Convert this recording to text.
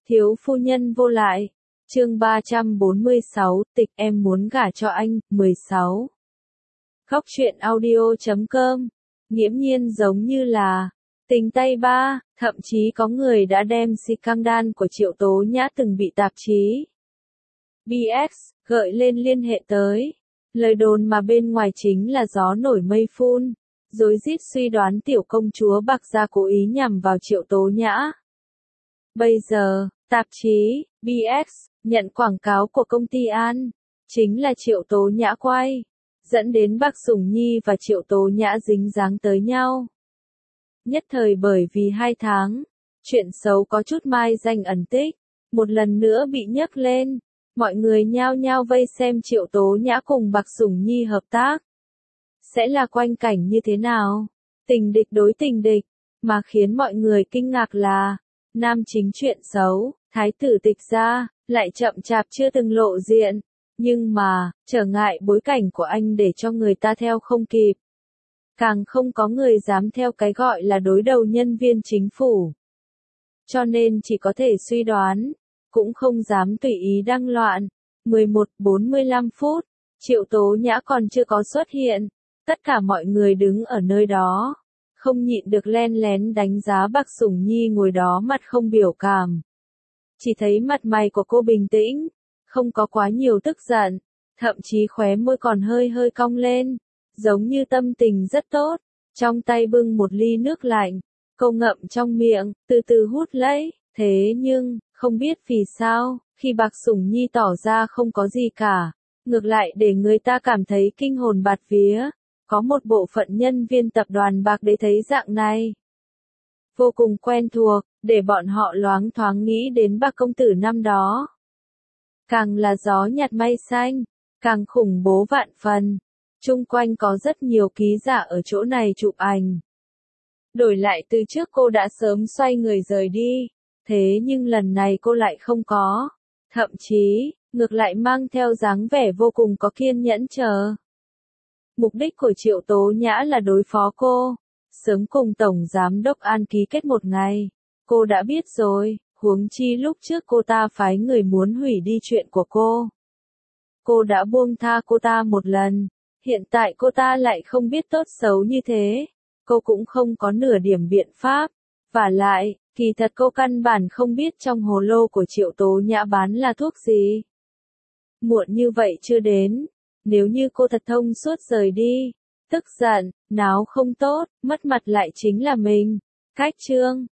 Thiếu phu nhân vô lại. Chương 346, tịch em muốn gả cho anh, 16. Góc truyện audio.com. Nghiễm nhiên giống như là tình tay ba, thậm chí có người đã đem scandal của Triệu Tố Nhã từng bị tạp chí BX gợi lên liên hệ tới. Lời đồn mà bên ngoài chính là gió nổi mây phun, rối rít suy đoán tiểu công chúa Bạc Gia cố ý nhằm vào Triệu Tố Nhã. Bây giờ, tạp chí BX nhận quảng cáo của công ty An, chính là Triệu Tố Nhã quay, dẫn đến Bạc Sủng Nhi và Triệu Tố Nhã dính dáng tới nhau. Nhất thời bởi vì 2 tháng, chuyện xấu có chút mai danh ẩn tích, một lần nữa bị nhấc lên, mọi người nhao nhao vây xem Triệu Tố Nhã cùng Bạc Sủng Nhi hợp tác. Sẽ là quanh cảnh như thế nào? Tình địch đối tình địch, mà khiến mọi người kinh ngạc là, nam chính chuyện xấu, thái tử Tịch gia, lại chậm chạp chưa từng lộ diện, nhưng mà, trở ngại bối cảnh của anh để cho người ta theo không kịp. Càng không có người dám theo cái gọi là đối đầu nhân viên chính phủ. Cho nên chỉ có thể suy đoán, cũng không dám tùy ý đăng loạn. 11:45 phút, Triệu Tố Nhã còn chưa có xuất hiện, tất cả mọi người đứng ở nơi đó, không nhịn được len lén đánh giá Bạc Sủng Nhi ngồi đó mặt không biểu cảm. Chỉ thấy mặt mày của cô bình tĩnh, không có quá nhiều tức giận, thậm chí khóe môi còn hơi hơi cong lên, giống như tâm tình rất tốt, trong tay bưng một ly nước lạnh, cô ngậm trong miệng, từ từ hút lấy, thế nhưng, không biết vì sao, khi Bạc Sủng Nhi tỏ ra không có gì cả, ngược lại để người ta cảm thấy kinh hồn bạt vía, có một bộ phận nhân viên tập đoàn Bạc để thấy dạng này. Vô cùng quen thuộc, để bọn họ loáng thoáng nghĩ đến Bạc công tử năm đó. Càng là gió nhạt mây xanh, càng khủng bố vạn phần. Chung quanh có rất nhiều ký giả ở chỗ này chụp ảnh. Đổi lại từ trước cô đã sớm xoay người rời đi, thế nhưng lần này cô lại không có. Thậm chí, ngược lại mang theo dáng vẻ vô cùng có kiên nhẫn chờ. Mục đích của Triệu Tố Nhã là đối phó cô, sớm cùng Tổng Giám đốc An ký kết một ngày. Cô đã biết rồi, huống chi lúc trước cô ta phái người muốn hủy đi chuyện của cô. Cô đã buông tha cô ta một lần, hiện tại cô ta lại không biết tốt xấu như thế. Cô cũng không có nửa điểm biện pháp. Vả lại, kỳ thật cô căn bản không biết trong hồ lô của Triệu Tố Nhã bán là thuốc gì. Muộn như vậy chưa đến, nếu như cô thật thông suốt rời đi, tức giận, náo không tốt, mất mặt lại chính là mình. Cách chương